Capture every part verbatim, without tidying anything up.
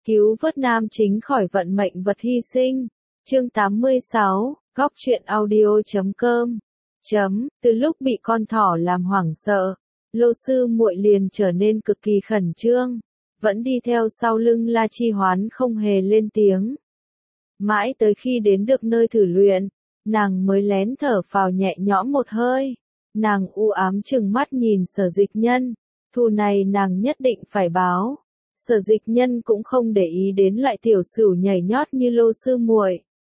cứu vớt nam chính khỏi vận mệnh vật hy sinh. Chương tám mươi sáu, góc truyện audio chấm com. Chấm, từ lúc bị con thỏ làm hoảng sợ, Lô sư muội liền trở nên cực kỳ khẩn trương, vẫn đi theo sau lưng La Chi Hoán không hề lên tiếng. Mãi tới khi đến được nơi thử luyện, nàng mới lén thở phào nhẹ nhõm một hơi. Nàng u ám chừng mắt nhìn Sở Dịch Nhân, thù này nàng nhất định phải báo. Sở Dịch Nhân cũng không để ý đến loại tiểu sửu nhảy nhót như Lô sư muội.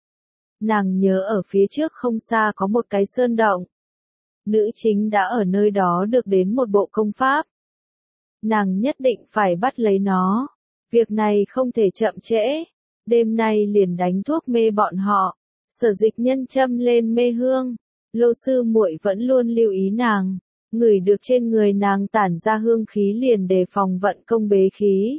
Nàng nhớ ở phía trước không xa có một cái sơn động. Nữ chính đã ở nơi đó được đến một bộ công pháp. Nàng nhất định phải bắt lấy nó. Việc này không thể chậm trễ. Đêm nay liền đánh thuốc mê bọn họ. Sở Dịch Nhân châm lên mê hương. Lô sư muội vẫn luôn lưu ý nàng. Ngửi được trên người nàng tản ra hương khí liền đề phòng vận công bế khí.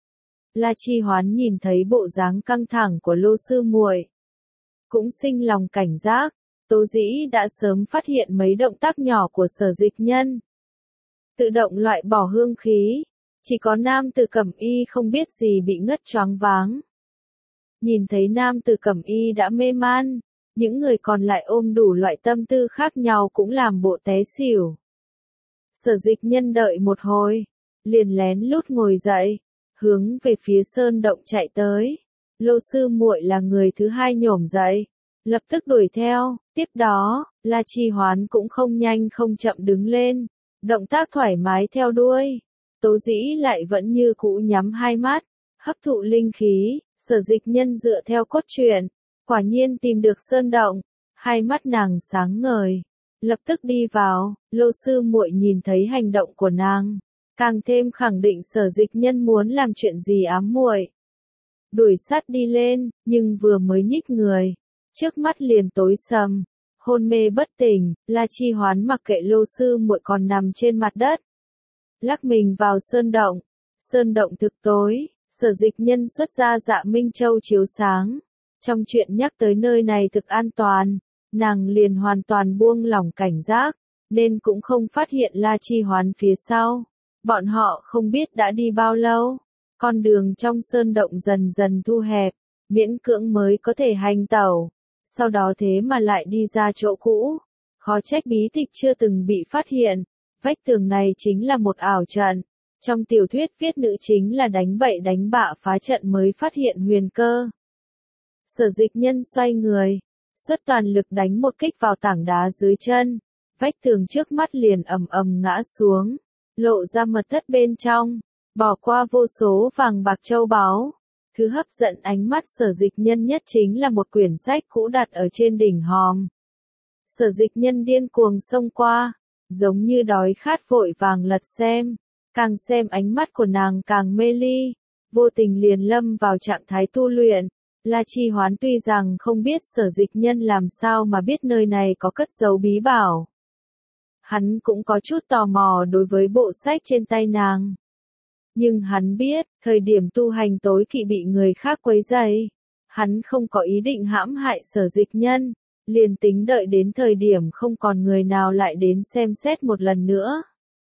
La Chi Hoán nhìn thấy bộ dáng căng thẳng của Lô sư muội, cũng sinh lòng cảnh giác. Tố Dĩ đã sớm phát hiện mấy động tác nhỏ của Sở Dịch Nhân, tự động loại bỏ hương khí. Chỉ có nam tử Cẩm Y không biết gì bị ngất choáng váng. Nhìn thấy nam tử Cẩm Y đã mê man, những người còn lại ôm đủ loại tâm tư khác nhau cũng làm bộ té xỉu. Sở Dịch Nhân đợi một hồi, liền lén lút ngồi dậy, hướng về phía sơn động chạy tới. Lô sư muội là người thứ hai nhổm dậy, lập tức đuổi theo. Tiếp đó, La Chi Hoán cũng không nhanh không chậm đứng lên, động tác thoải mái theo đuôi. Tố Dĩ lại vẫn như cũ nhắm hai mắt, hấp thụ linh khí. Sở Dịch Nhân dựa theo cốt truyện, quả nhiên tìm được sơn động, hai mắt nàng sáng ngời, lập tức đi vào. Lô sư muội nhìn thấy hành động của nàng, càng thêm khẳng định Sở Dịch Nhân muốn làm chuyện gì ám muội. Đuổi sát đi lên, nhưng vừa mới nhích người, trước mắt liền tối sầm, hôn mê bất tỉnh. La Chi Hoán mặc kệ Lô sư muội còn nằm trên mặt đất, lắc mình vào sơn động. Sơn động thực tối, Sở Dịch Nhân xuất ra Dạ Minh Châu chiếu sáng. Trong chuyện nhắc tới nơi này thực an toàn, nàng liền hoàn toàn buông lỏng cảnh giác, nên cũng không phát hiện La Chi Hoán phía sau. Bọn họ không biết đã đi bao lâu, con đường trong sơn động dần dần thu hẹp, miễn cưỡng mới có thể hành tẩu. Sau đó thế mà lại đi ra chỗ cũ, khó trách bí tịch chưa từng bị phát hiện. Vách tường này chính là một ảo trận. Trong tiểu thuyết viết nữ chính là đánh bậy đánh bạ phá trận mới phát hiện huyền cơ. Sở Dịch Nhân xoay người, xuất toàn lực đánh một kích vào tảng đá dưới chân. Vách tường trước mắt liền ầm ầm ngã xuống, lộ ra mật thất bên trong, bỏ qua vô số vàng bạc châu báu. Thứ hấp dẫn ánh mắt Sở Dịch Nhân nhất chính là một quyển sách cũ đặt ở trên đỉnh hòm. Sở Dịch Nhân điên cuồng xông qua, giống như đói khát vội vàng lật xem. Càng xem ánh mắt của nàng càng mê ly, vô tình liền lâm vào trạng thái tu luyện. La Chi Hoán tuy rằng không biết Sở Dịch Nhân làm sao mà biết nơi này có cất giấu bí bảo. Hắn cũng có chút tò mò đối với bộ sách trên tay nàng. Nhưng hắn biết, thời điểm tu hành tối kỵ bị người khác quấy rầy. Hắn không có ý định hãm hại Sở Dịch Nhân, liền tính đợi đến thời điểm không còn người nào lại đến xem xét một lần nữa.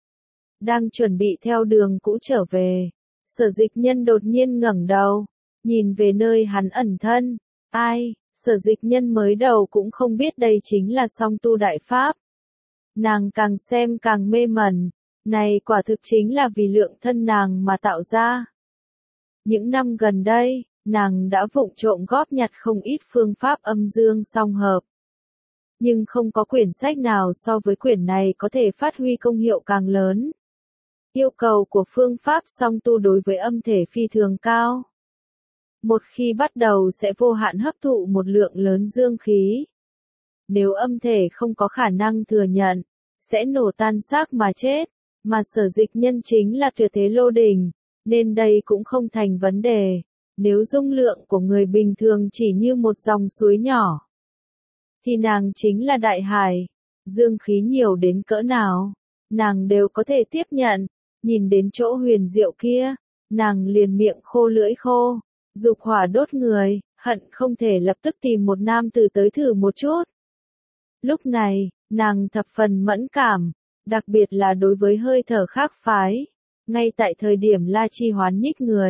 Đang chuẩn bị theo đường cũ trở về, Sở Dịch Nhân đột nhiên ngẩng đầu, nhìn về nơi hắn ẩn thân. Ai, Sở Dịch Nhân mới đầu cũng không biết đây chính là song tu đại pháp. Nàng càng xem càng mê mẩn, này quả thực chính là vì lượng thân nàng mà tạo ra. Những năm gần đây, nàng đã vụng trộm góp nhặt không ít phương pháp âm dương song hợp. Nhưng không có quyển sách nào so với quyển này có thể phát huy công hiệu càng lớn. Yêu cầu của phương pháp song tu đối với âm thể phi thường cao. Một khi bắt đầu sẽ vô hạn hấp thụ một lượng lớn dương khí. Nếu âm thể không có khả năng thừa nhận, sẽ nổ tan xác mà chết. Mà Sở Dịch Nhân chính là tuyệt thế lô đình, nên đây cũng không thành vấn đề. Nếu dung lượng của người bình thường chỉ như một dòng suối nhỏ, thì nàng chính là đại hải. Dương khí nhiều đến cỡ nào, nàng đều có thể tiếp nhận. Nhìn đến chỗ huyền diệu kia, nàng liền miệng khô lưỡi khô, dục hỏa đốt người, hận không thể lập tức tìm một nam tử tới thử một chút. Lúc này, nàng thập phần mẫn cảm, đặc biệt là đối với hơi thở khác phái. Ngay tại thời điểm La Chi Hoán nhích người,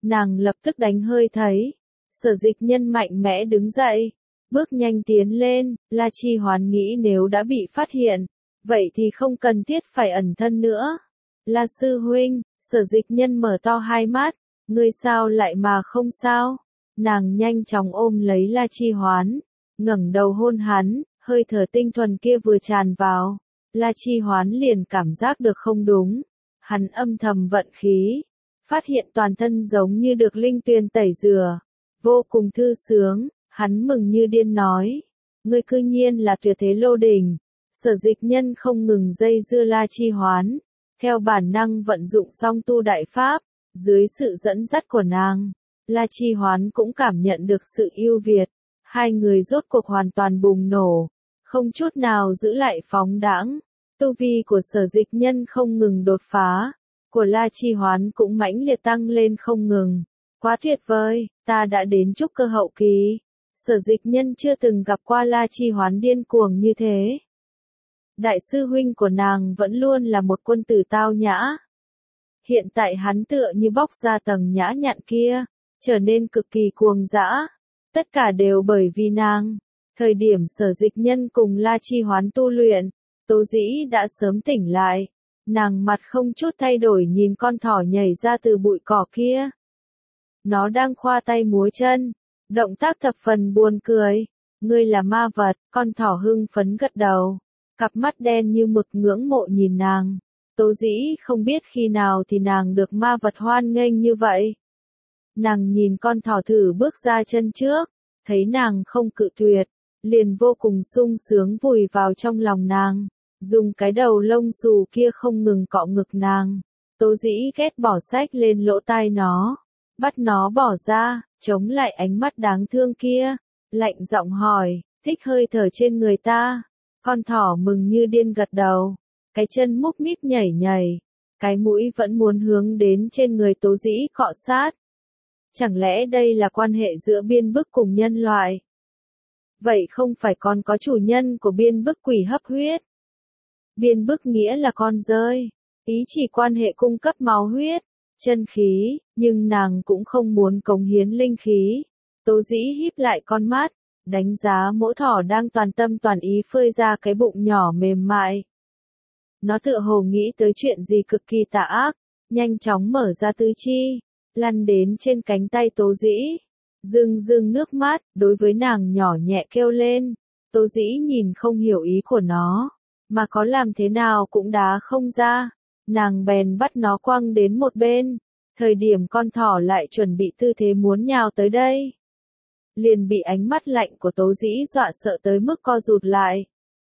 Nàng lập tức đánh hơi thấy. Sở Dịch Nhân mạnh mẽ đứng dậy, bước nhanh tiến lên, La Chi Hoán nghĩ nếu đã bị phát hiện, vậy thì không cần thiết phải ẩn thân nữa. La sư huynh, Sở Dịch Nhân mở to hai mắt, ngươi sao lại mà không sao? Nàng nhanh chóng ôm lấy La Chi Hoán, ngẩng đầu hôn hắn, hơi thở tinh thuần kia vừa tràn vào, La Chi Hoán liền cảm giác được không đúng. Hắn âm thầm vận khí, phát hiện toàn thân giống như được linh tuyền tẩy rửa, vô cùng thư sướng, hắn mừng như điên nói, ngươi cư nhiên là Tuyệt Thế Lô Đỉnh. Sở Dịch Nhân không ngừng dây dưa La Chi Hoán, theo bản năng vận dụng song tu đại pháp, dưới sự dẫn dắt của nàng, La Chi Hoán cũng cảm nhận được sự ưu việt, hai người rốt cuộc hoàn toàn bùng nổ, không chút nào giữ lại phóng đãng. Tu vi của Sở Dịch Nhân không ngừng đột phá, của La Chi Hoán cũng mãnh liệt tăng lên không ngừng. Quá tuyệt vời, ta đã đến trúc cơ hậu kỳ. Sở Dịch Nhân chưa từng gặp qua La Chi Hoán điên cuồng như thế. Đại sư huynh của nàng vẫn luôn là một quân tử tao nhã. Hiện tại hắn tựa như bóc ra tầng nhã nhặn kia, trở nên cực kỳ cuồng dã. Tất cả đều bởi vì nàng. Thời điểm Sở Dịch Nhân cùng La Chi Hoán tu luyện, Tố Dĩ đã sớm tỉnh lại. Nàng mặt không chút thay đổi nhìn con thỏ nhảy ra từ bụi cỏ kia. Nó đang khoa tay múa chân, động tác thập phần buồn cười. Ngươi là ma vật, con thỏ hưng phấn gật đầu, cặp mắt đen như mực ngưỡng mộ nhìn nàng. Tố Dĩ không biết khi nào thì nàng được ma vật hoan nghênh như vậy. Nàng nhìn con thỏ thử bước ra chân trước, thấy nàng không cự tuyệt, liền vô cùng sung sướng vùi vào trong lòng nàng, dùng cái đầu lông xù kia không ngừng cọ ngực nàng. Tố Dĩ ghét bỏ sách lên lỗ tai nó, bắt nó bỏ ra, chống lại ánh mắt đáng thương kia, lạnh giọng hỏi, thích hơi thở trên người ta. Con thỏ mừng như điên gật đầu, cái chân múc míp nhảy nhảy, cái mũi vẫn muốn hướng đến trên người Tố Dĩ cọ sát. Chẳng lẽ đây là quan hệ giữa biên bức cùng nhân loại? Vậy không phải còn có chủ nhân của biên bức quỷ hấp huyết? Biên bức nghĩa là con rơi, ý chỉ quan hệ cung cấp máu huyết, chân khí, nhưng nàng cũng không muốn cống hiến linh khí. Tố Dĩ híp lại con mắt, đánh giá mỗ thỏ đang toàn tâm toàn ý phơi ra cái bụng nhỏ mềm mại. Nó tựa hồ nghĩ tới chuyện gì cực kỳ tà ác, nhanh chóng mở ra tứ chi, lăn đến trên cánh tay Tố Dĩ, rưng rưng nước mắt, đối với nàng nhỏ nhẹ kêu lên. Tố Dĩ nhìn không hiểu ý của nó, mà có làm thế nào cũng đá không ra, nàng bèn bắt nó quăng đến một bên, thời điểm con thỏ lại chuẩn bị tư thế muốn nhào tới đây. Liền bị ánh mắt lạnh của Tố Dĩ dọa sợ tới mức co rụt lại.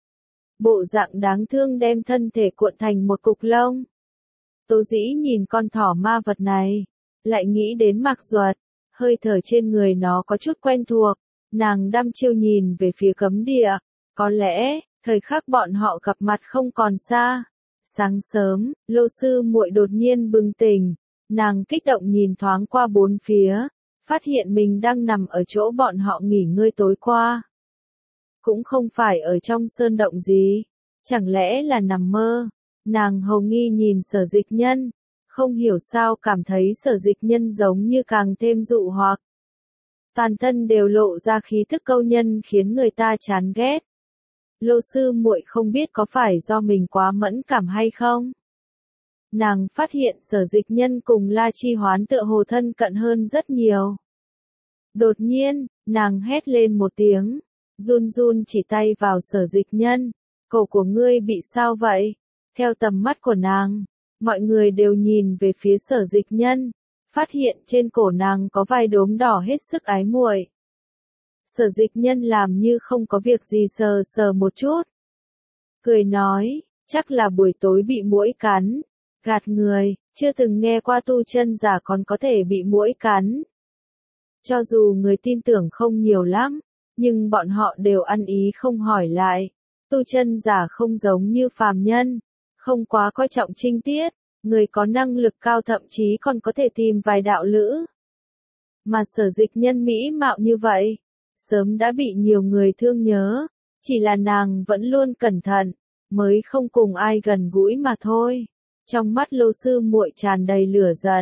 Bộ dạng đáng thương đem thân thể cuộn thành một cục lông. Tố Dĩ nhìn con thỏ ma vật này, lại nghĩ đến Mạc Duật, hơi thở trên người nó có chút quen thuộc, nàng đăm chiêu nhìn về phía cấm địa, có lẽ, thời khắc bọn họ gặp mặt không còn xa. Sáng sớm, Lô sư muội đột nhiên bừng tỉnh, nàng kích động nhìn thoáng qua bốn phía, phát hiện mình đang nằm ở chỗ bọn họ nghỉ ngơi tối qua. Cũng không phải ở trong sơn động gì, chẳng lẽ là nằm mơ. Nàng hầu nghi nhìn Sở Dịch Nhân, không hiểu sao cảm thấy Sở Dịch Nhân giống như càng thêm dụ hoặc. Toàn thân đều lộ ra khí thức câu nhân khiến người ta chán ghét. Lô sư muội không biết có phải do mình quá mẫn cảm hay không? Nàng phát hiện Sở Dịch Nhân cùng La Chi Hoán tựa hồ thân cận hơn rất nhiều. Đột nhiên, nàng hét lên một tiếng, run run chỉ tay vào Sở Dịch Nhân, cổ của ngươi bị sao vậy? Theo tầm mắt của nàng, mọi người đều nhìn về phía Sở Dịch Nhân, phát hiện trên cổ nàng có vài đốm đỏ hết sức ái muội. Sở Dịch Nhân làm như không có việc gì sờ sờ một chút. Cười nói, chắc là buổi tối bị muỗi cắn. Gạt người, chưa từng nghe qua tu chân giả còn có thể bị muỗi cắn. Cho dù người tin tưởng không nhiều lắm, nhưng bọn họ đều ăn ý không hỏi lại. Tu chân giả không giống như phàm nhân, không quá coi trọng trinh tiết, người có năng lực cao thậm chí còn có thể tìm vài đạo lữ. Mà Sở Dịch Nhân mỹ mạo như vậy, sớm đã bị nhiều người thương nhớ, chỉ là nàng vẫn luôn cẩn thận, mới không cùng ai gần gũi mà thôi. Trong mắt Lô sư muội tràn đầy lửa giận,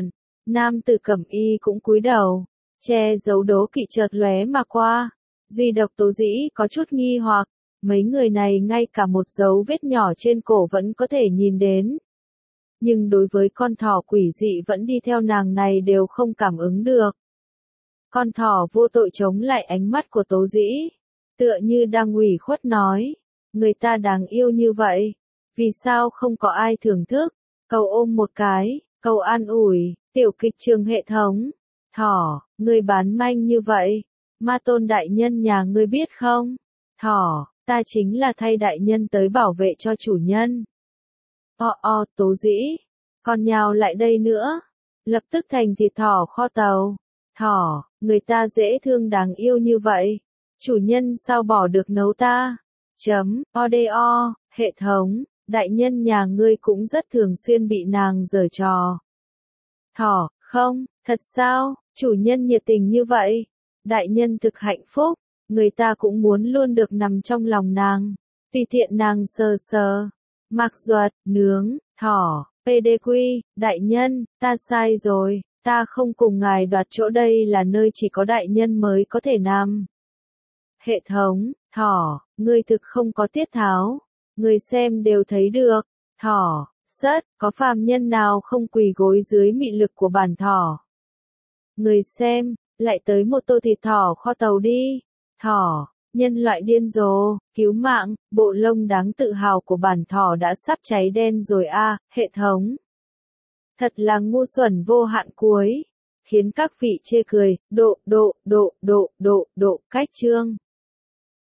Nam tử cẩm y cũng cúi đầu, che giấu đố kỵ chợt lóe mà qua. Duy độc Tố Dĩ có chút nghi hoặc, mấy người này ngay cả một dấu vết nhỏ trên cổ vẫn có thể nhìn đến. Nhưng đối với con thỏ quỷ dị vẫn đi theo nàng này đều không cảm ứng được. Con thỏ vô tội chống lại ánh mắt của Tố Dĩ, tựa như đang ủy khuất nói, người ta đáng yêu như vậy, vì sao không có ai thưởng thức, cầu ôm một cái, cầu an ủi, tiểu kịch trường hệ thống. Thỏ, ngươi bán manh như vậy, Ma Tôn đại nhân nhà ngươi biết không? Thỏ, ta chính là thay đại nhân tới bảo vệ cho chủ nhân. O o, Tố Dĩ, còn nhào lại đây nữa, lập tức thành thịt thỏ kho tàu. Thỏ, người ta dễ thương đáng yêu như vậy, chủ nhân sao bỏ được nấu ta? Chấm, odo, hệ thống, đại nhân nhà ngươi cũng rất thường xuyên bị nàng giở trò. Thỏ, không, thật sao, chủ nhân nhiệt tình như vậy, đại nhân thực hạnh phúc, người ta cũng muốn luôn được nằm trong lòng nàng, tùy tiện nàng sờ sờ, mặc duật, nướng, thỏ, pê đê quy, đại nhân, ta sai rồi, ta không cùng ngài đoạt chỗ, đây là nơi chỉ có đại nhân mới có thể nằm. Hệ thống, thỏ, ngươi thực không có tiết tháo, người xem đều thấy được, thỏ, sất, có phàm nhân nào không quỳ gối dưới mị lực của bản thỏ. Người xem, lại tới một tô thịt thỏ kho tàu đi, thỏ, nhân loại điên rồ, cứu mạng, bộ lông đáng tự hào của bản thỏ đã sắp cháy đen rồi a, hệ thống. Thật là ngu xuẩn vô hạn cuối, khiến các vị chê cười, độ, độ, độ, độ, độ, độ, cách chương.